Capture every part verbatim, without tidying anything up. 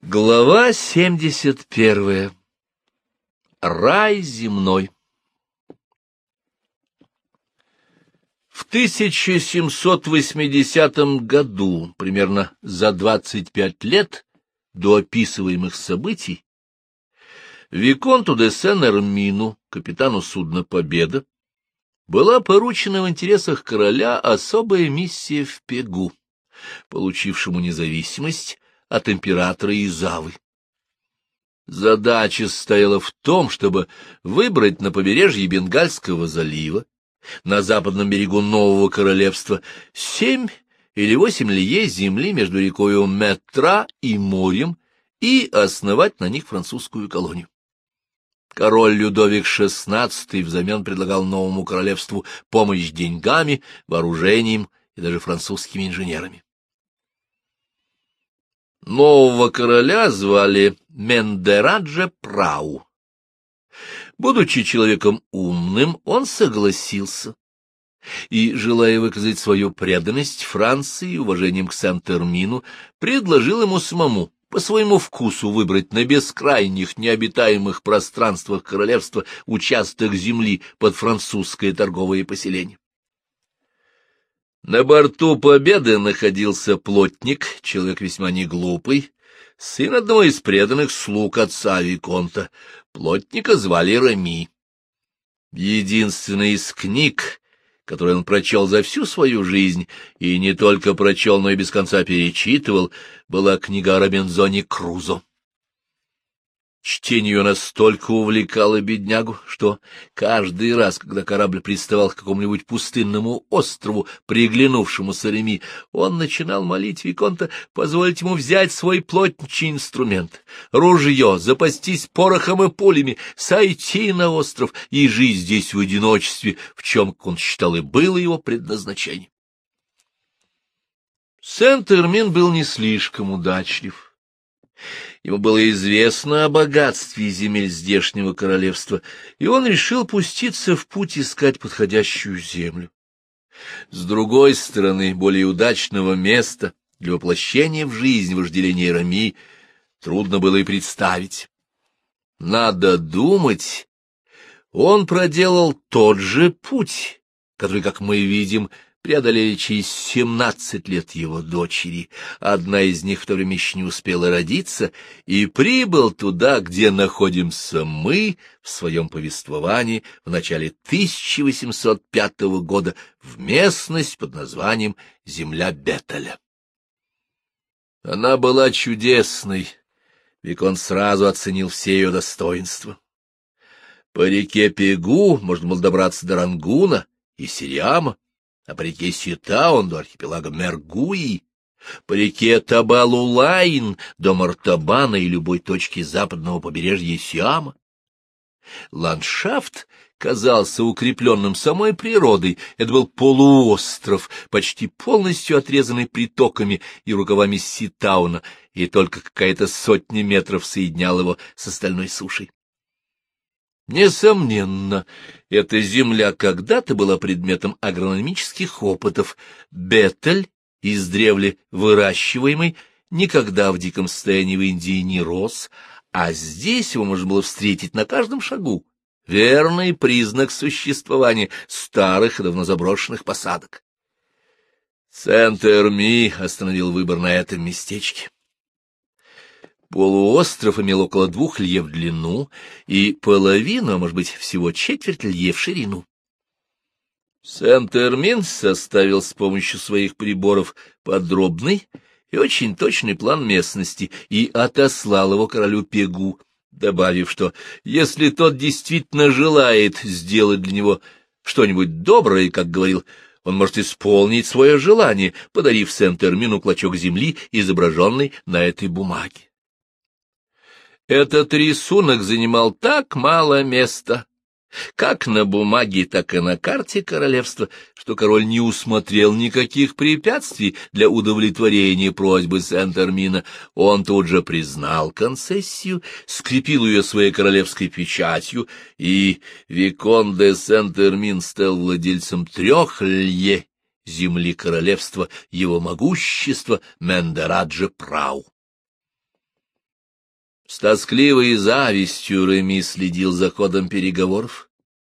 Глава семьдесят первая. Рай земной. В тысяча семьсот восьмидесятом году, примерно за двадцать пять лет до описываемых событий, виконту де Сен-Эрмину, капитану судна «Победа», была поручена в интересах короля особая миссия в Пегу, получившему независимость от императора Изавы. Задача состояла в том, чтобы выбрать на побережье Бенгальского залива, на западном берегу Нового Королевства, семь или восемь лье земли между рекою Метра и морем и основать на них французскую колонию. Король Людовик шестнадцатый взамен предлагал новому королевству помощь деньгами, вооружением и даже французскими инженерами. Нового короля звали Мендераджа Прау. Будучи человеком умным, он согласился и, желая выказать свою преданность Франции и уважением к Сен-Эрмину, предложил ему самому по своему вкусу выбрать на бескрайних необитаемых пространствах королевства участок земли под французское торговое поселение. На борту «Победы» находился плотник, человек весьма неглупый, сын одного из преданных слуг отца виконта. Плотника звали Реми. Единственная из книг, которую он прочел за всю свою жизнь, и не только прочел, но и без конца перечитывал, была книга о Робинзоне Крузо. Чтение ее настолько увлекало беднягу, что каждый раз, когда корабль приставал к какому-нибудь пустынному острову, приглянувшемуся Реми, он начинал молить виконта позволить ему взять свой плотничий инструмент, ружье, запастись порохом и пулями, сойти на остров и жить здесь в одиночестве, в чем, как он считал, и было его предназначение. Сен-Эрмин был не слишком удачлив. Ему было известно о богатстве земель здешнего королевства, и он решил пуститься в путь искать подходящую землю. С другой стороны, более удачного места для воплощения в жизнь вожделения Реми трудно было и представить. Надо думать, он проделал тот же путь, который, как мы видим, преодолели через семнадцать лет его дочери, одна из них в то время еще не успела родиться, и прибыл туда, где находимся мы в своем повествовании в начале тысяча восемьсот пятого года, в местность под названием Земля Бетеля. Она была чудесной, виконт сразу оценил все ее достоинства. По реке Пегу можно было добраться до Рангуна и Сириама, а по реке Ситаун до архипелага Мергуи, по реке Табалулайн до Мартабана и любой точки западного побережья Сиама. Ландшафт казался укрепленным самой природой. Это был полуостров, почти полностью отрезанный притоками и рукавами Ситауна, и только какая-то сотня метров соединяла его с остальной сушей. Несомненно, эта земля когда-то была предметом агрономических опытов. Бетель, издревле выращиваемый, никогда в диком состоянии в Индии не рос, а здесь его можно было встретить на каждом шагу. Верный признак существования старых и давно заброшенных посадок. Сен-Эрми остановил выбор на этом местечке. Полуостров имел около двух лье в длину и половину, а может быть, всего четверть лье в ширину. Сен-Эрмин составил с помощью своих приборов подробный и очень точный план местности и отослал его королю Пегу, добавив, что если тот действительно желает сделать для него что-нибудь доброе, как говорил, он может исполнить свое желание, подарив Сен-Эрмину клочок земли, изображенный на этой бумаге. Этот рисунок занимал так мало места, как на бумаге, так и на карте королевства, что король не усмотрел никаких препятствий для удовлетворения просьбы Сен-Эрмина. Он тут же признал концессию, скрепил ее своей королевской печатью, и виконт де Сен-Эрмин стал владельцем трех лье земли королевства его могущества Мендераджа Прау. С тоскливой завистью Реми следил за ходом переговоров.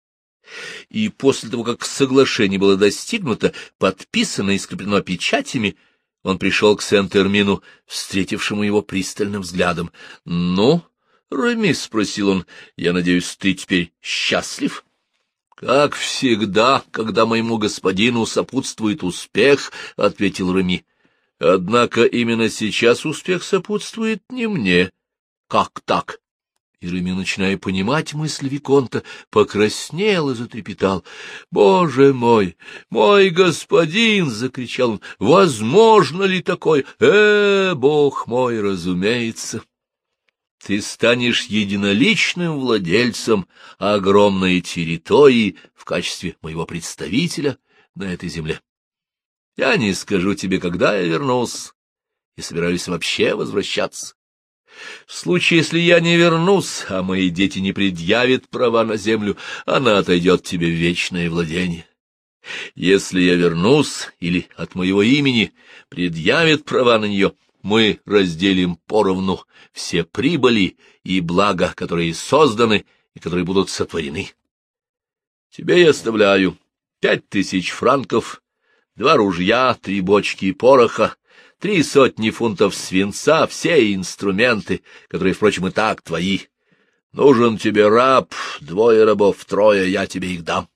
И после того, как соглашение было достигнуто, подписано и скреплено печатями, он пришел к Сент-Эрмину, встретившему его пристальным взглядом. — Ну, Реми, — спросил он, — я надеюсь, ты теперь счастлив? — Как всегда, когда моему господину сопутствует успех, — ответил Реми. — Однако именно сейчас успех сопутствует не мне. — Как так? И Реми, начиная понимать мысль виконта, покраснел и затрепетал. — Боже мой, мой господин! — закричал он. — Возможно ли такое? Э, бог мой, разумеется! Ты станешь единоличным владельцем огромной территории в качестве моего представителя на этой земле. Я не скажу тебе, когда я вернусь, и собираюсь вообще возвращаться. В случае, если я не вернусь, а мои дети не предъявят права на землю, она отойдет тебе в вечное владение. Если я вернусь, или от моего имени предъявят права на нее, мы разделим поровну все прибыли и блага, которые созданы и которые будут сотворены. Тебе я оставляю пять тысяч франков, два ружья, три бочки пороха, три сотни фунтов свинца, все инструменты, которые, впрочем, и так твои. Нужен тебе раб, двое рабов, трое, я тебе их дам.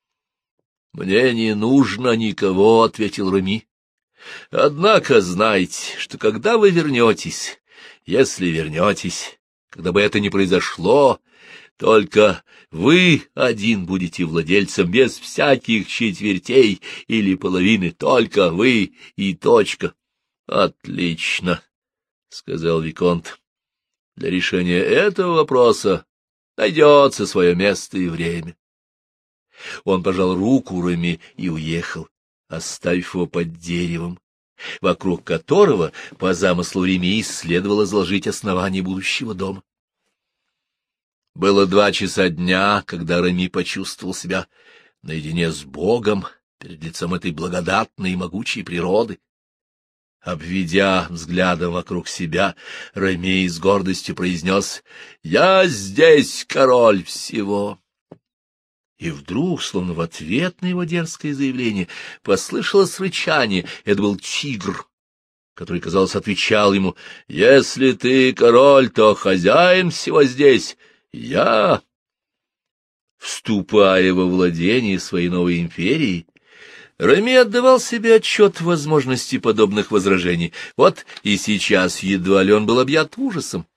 — Мне не нужно никого, — ответил Реми. — Однако знайте, что когда вы вернетесь, если вернетесь, когда бы это ни произошло, только вы один будете владельцем, без всяких четвертей или половины, только вы и точка. — Отлично, — сказал виконт. — Для решения этого вопроса найдется свое место и время. Он пожал руку Реми и уехал, оставив его под деревом, вокруг которого, по замыслу Реми, следовало заложить основание будущего дома. Было два часа дня, когда Реми почувствовал себя наедине с Богом перед лицом этой благодатной и могучей природы. Обведя взглядом вокруг себя, Реми с гордостью произнес: «Я здесь король всего». И вдруг, словно в ответ на его дерзкое заявление, послышалось рычание. Это был тигр, который, казалось, отвечал ему: «Если ты король, то хозяин всего здесь я». Вступая во владение своей новой империи, Реми отдавал себе отчет в возможности подобных возражений. Вот и сейчас едва ли он был объят ужасом.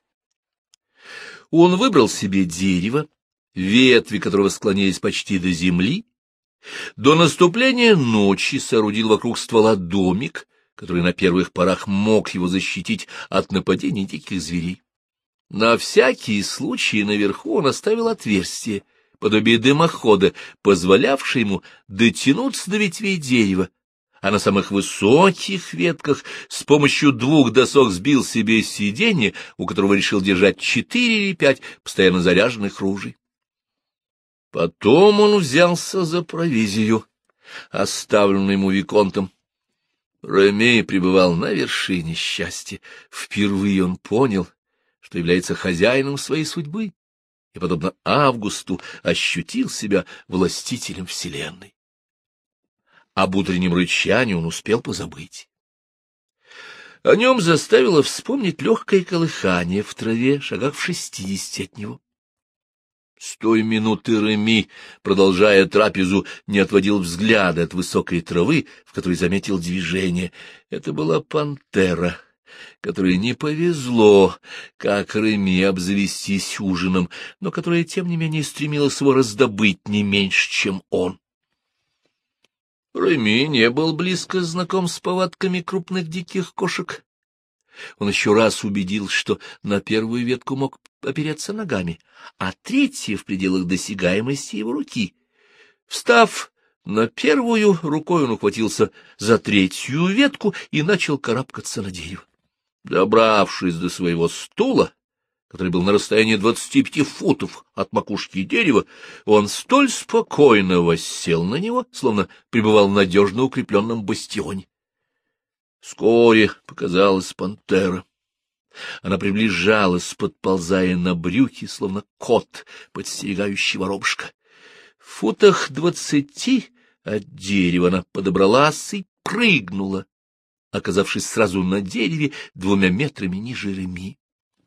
Он выбрал себе дерево, ветви которого склонились почти до земли. До наступления ночи соорудил вокруг ствола домик, который на первых порах мог его защитить от нападений диких зверей. На всякий случай наверху он оставил отверстие, подобие дымохода, позволявшее ему дотянуться до ветвей дерева, а на самых высоких ветках с помощью двух досок сбил себе сиденье, у которого решил держать четыре или пять постоянно заряженных ружей. Потом он взялся за провизию, оставленную ему виконтом. Реми пребывал на вершине счастья. Впервые он понял, что является хозяином своей судьбы, и, подобно Августу, ощутил себя властителем вселенной. Об утреннем рычании он успел позабыть. О нем заставило вспомнить легкое колыхание в траве, шагах в шестидесяти от него. С той минуты Реми, продолжая трапезу, не отводил взгляда от высокой травы, в которой заметил движение. Это была пантера, которой не повезло, как Реми, обзавестись ужином, но которая, тем не менее, стремилась его раздобыть не меньше, чем он. Реми не был близко знаком с повадками крупных диких кошек. Он еще раз убедился, что на первую ветку мог опереться ногами, а третья в пределах досягаемости его руки. Встав на первую, рукой он ухватился за третью ветку и начал карабкаться на дерево. Добравшись до своего стула, который был на расстоянии двадцати пяти футов от макушки дерева, он столь спокойно воссел на него, словно пребывал в надежно укрепленном бастионе. Вскоре показалась пантера. Она приближалась, подползая на брюки, словно кот, подстерегающий воробушка. В футах двадцати от дерева она подобралась и прыгнула, оказавшись сразу на дереве двумя метрами ниже Реми.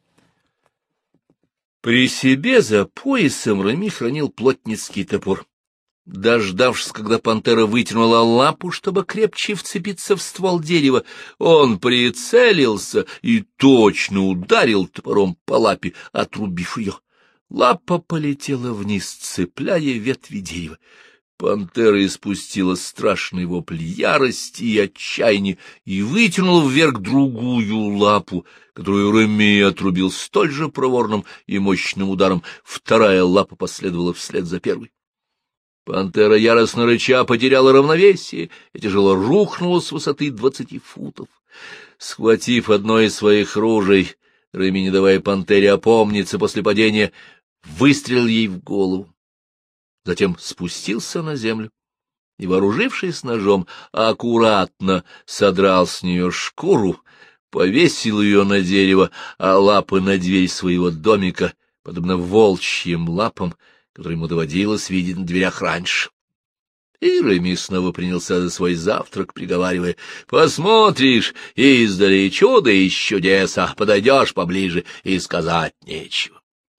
При себе за поясом Реми хранил плотницкий топор. Дождавшись, когда пантера вытянула лапу, чтобы крепче вцепиться в ствол дерева, он прицелился и точно ударил топором по лапе, отрубив ее. Лапа полетела вниз, цепляя ветви дерева. Пантера испустила страшный вопль ярости и отчаяния и вытянула вверх другую лапу, которую Реми отрубил столь же проворным и мощным ударом. Вторая лапа последовала вслед за первой. Пантера, яростно рыча, потеряла равновесие и тяжело рухнула с высоты двадцати футов. Схватив одно из своих ружей, Реми, не давая пантере опомниться после падения, выстрелил ей в голову. Затем спустился на землю и, вооружившись ножом, аккуратно содрал с нее шкуру, повесил ее на дерево, а лапы на дверь своего домика, подобно волчьим лапам, которые ему доводилось видеть на дверях раньше. И Реми снова принялся за свой завтрак, приговаривая: «Посмотришь издали чудо из чудес, а подойдешь поближе и сказать нечего».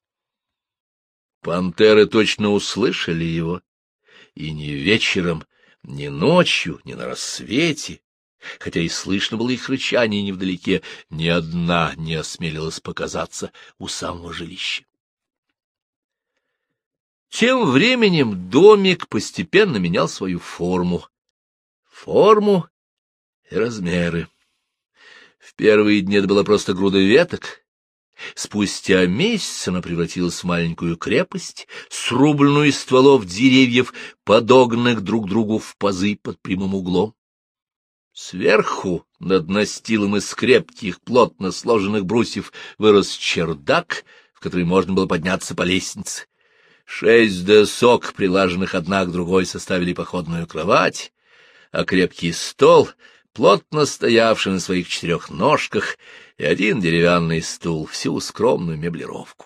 Пантеры точно услышали его, и ни вечером, ни ночью, ни на рассвете, хотя и слышно было их рычание невдалеке, ни одна не осмелилась показаться у самого жилища. Тем временем домик постепенно менял свою форму, форму и размеры. В первые дни это была просто груда веток. Спустя месяц она превратилась в маленькую крепость, срубленную из стволов деревьев, подогнанных друг другу в пазы под прямым углом. Сверху, над настилом из крепких, плотно сложенных брусьев, вырос чердак, в который можно было подняться по лестнице. Шесть досок, прилаженных одна к другой, составили походную кровать, а крепкий стол, плотно стоявший на своих четырех ножках, и один деревянный стул, всю скромную меблировку.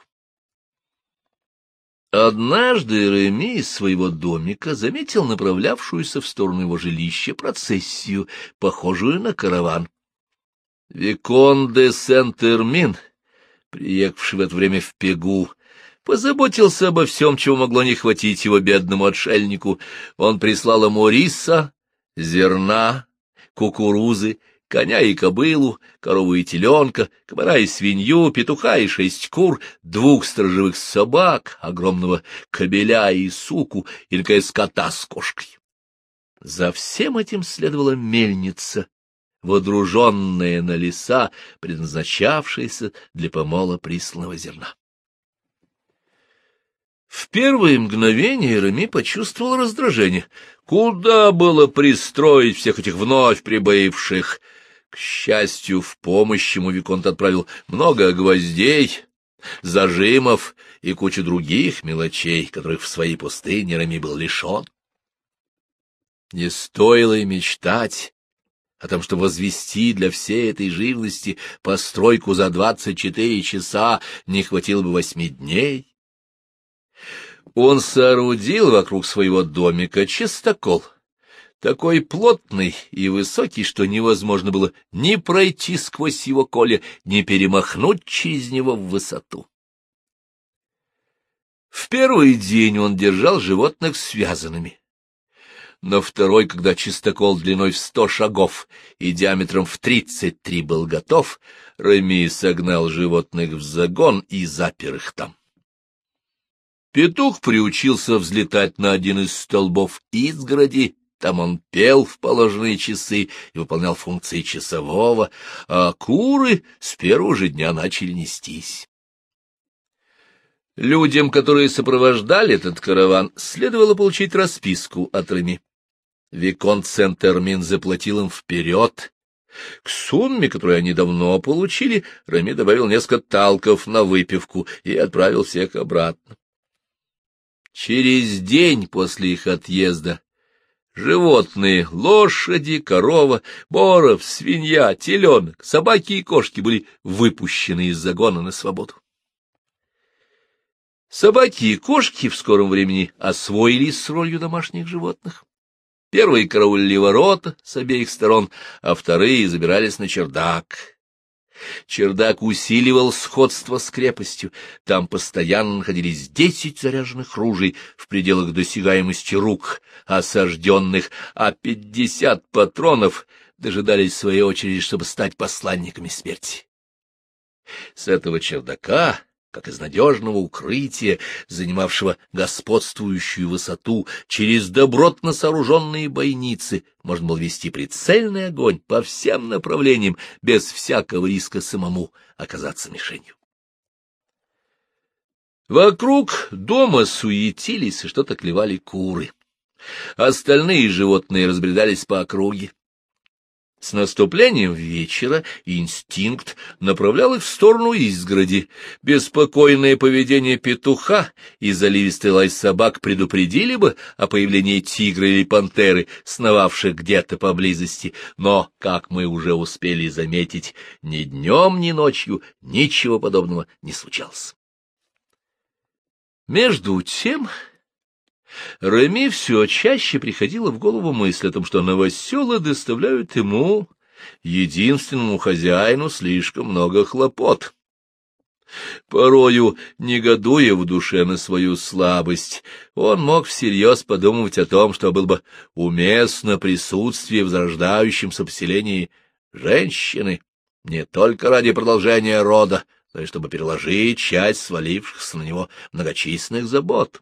Однажды Реми из своего домика заметил направлявшуюся в сторону его жилища процессию, похожую на караван. Викон де Сент-Эрмин, приехавший в это время в Пегу, позаботился обо всем, чего могло не хватить его бедному отшельнику. Он прислал ему риса, зерна, кукурузы, коня и кобылу, корову и теленка, комара и свинью, петуха и шесть кур, двух сторожевых собак, огромного кобеля и суку, и, наконец, кота с кошкой. За всем этим следовала мельница, водруженная на леса, предназначавшаяся для помола присланного зерна. В первые мгновения Реми почувствовал раздражение. Куда было пристроить всех этих вновь прибывших? К счастью, в помощь ему виконт отправил много гвоздей, зажимов и кучу других мелочей, которых в своей пустыне Реми был лишен. Не стоило и мечтать о том, что возвести для всей этой живности постройку за двадцать четыре часа, не хватило бы восьми дней. Он соорудил вокруг своего домика частокол, такой плотный и высокий, что невозможно было ни пройти сквозь его коле, ни перемахнуть через него в высоту. В первый день он держал животных связанными. На второй, когда частокол длиной в сто шагов и диаметром в тридцать три был готов, Реми согнал животных в загон и запер их там. Петух приучился взлетать на один из столбов изгороди, там он пел в положенные часы и выполнял функции часового, а куры с первого же дня начали нестись. Людям, которые сопровождали этот караван, следовало получить расписку от Реми. Виконт Сент-Эрмин заплатил им вперед. К сумме, которую они давно получили, Реми добавил несколько талков на выпивку и отправил всех обратно. Через день после их отъезда Животные — лошади, корова, боров, свинья, теленок, собаки и кошки — были выпущены из загона на свободу. Собаки и кошки в скором времени освоились с ролью домашних животных. Первые караулили ворота с обеих сторон, а вторые забирались на чердак. Чердак усиливал сходство с крепостью. Там постоянно находились десять заряженных ружей в пределах досягаемости рук осажденных, а пятьдесят патронов дожидались своей очереди, чтобы стать посланниками смерти. С этого чердака, как из надежного укрытия, занимавшего господствующую высоту, через добротно сооруженные бойницы можно было вести прицельный огонь по всем направлениям, без всякого риска самому оказаться мишенью. Вокруг дома суетились и что-то клевали куры. Остальные животные разбредались по округе. С наступлением вечера инстинкт направлял их в сторону изгороди. Беспокойное поведение петуха и заливистый лай собак предупредили бы о появлении тигра или пантеры, сновавших где-то поблизости, но, как мы уже успели заметить, ни днем, ни ночью ничего подобного не случалось. Между тем Реми все чаще приходила в голову мысль о том, что новоселы доставляют ему, единственному хозяину, слишком много хлопот. Порою, негодуя в душе на свою слабость, он мог всерьез подумывать о том, что было бы уместно присутствие в зарождающемся поселении женщины, не только ради продолжения рода, но и чтобы переложить часть свалившихся на него многочисленных забот.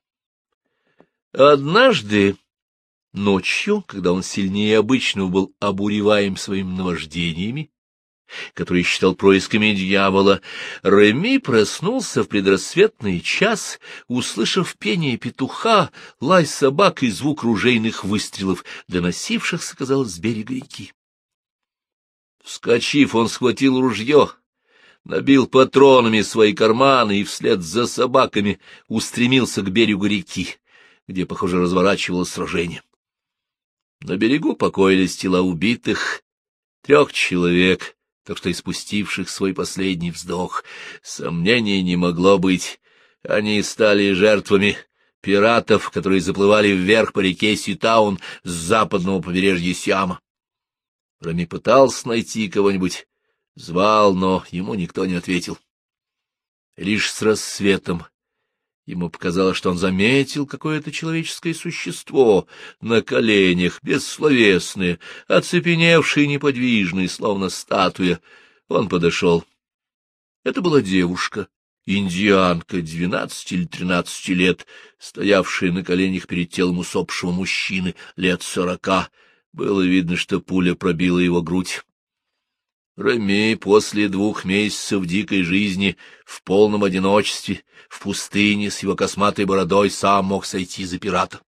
Однажды ночью, когда он сильнее обычного был обуреваем своими наваждениями, которые считал происками дьявола, Реми проснулся в предрассветный час, услышав пение петуха, лай собак и звук ружейных выстрелов, доносившихся, казалось, с берега реки. Вскочив, он схватил ружье, набил патронами свои карманы и вслед за собаками устремился к берегу реки, где, похоже, разворачивалось сражение. На берегу покоились тела убитых, трех человек, так что испустивших свой последний вздох. Сомнений не могло быть. Они стали жертвами пиратов, которые заплывали вверх по реке Ситаун с западного побережья Сиама. Реми пытался найти кого-нибудь, звал, но ему никто не ответил. Лишь с рассветом ему показалось, что он заметил какое-то человеческое существо на коленях, бессловесное, оцепеневшее и неподвижное, словно статуя. Он подошел. Это была девушка, индианка, двенадцати или тринадцати лет, стоявшая на коленях перед телом усопшего мужчины лет сорока. Было видно, что пуля пробила его грудь. Реми после двух месяцев дикой жизни в полном одиночестве, в пустыне с его косматой бородой, сам мог сойти за пирата.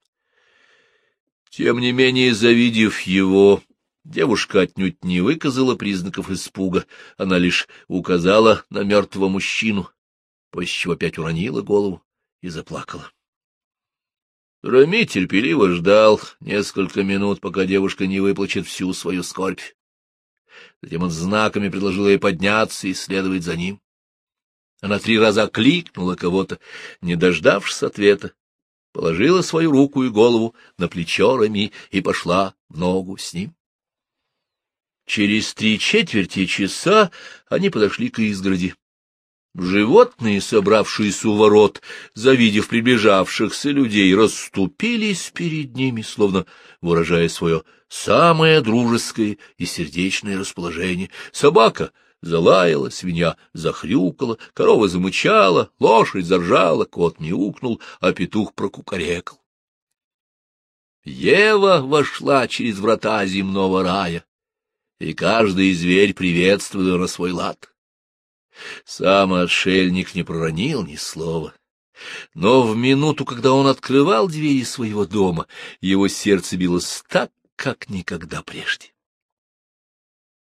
Тем не менее, завидев его, девушка отнюдь не выказала признаков испуга, она лишь указала на мертвого мужчину, после чего опять уронила голову и заплакала. Реми терпеливо ждал несколько минут, пока девушка не выплачет всю свою скорбь. Затем он знаками предложил ей подняться и следовать за ним. Она три раза кликнула кого-то, не дождавшись ответа, положила свою руку и голову на плечо Реми и пошла в ногу с ним. Через три четверти часа они подошли к изгороди. Животные, собравшиеся у ворот, завидев приближавшихся людей, расступились перед ними, словно выражая свое самое дружеское и сердечное расположение. Собака залаяла, свинья захрюкала, корова замычала, лошадь заржала, кот мяукнул, а петух прокукарекал. Ева вошла через врата земного рая, и каждый зверь приветствовал ее на свой лад. Сам отшельник не проронил ни слова, но в минуту, когда он открывал двери своего дома, его сердце билось так, как никогда прежде.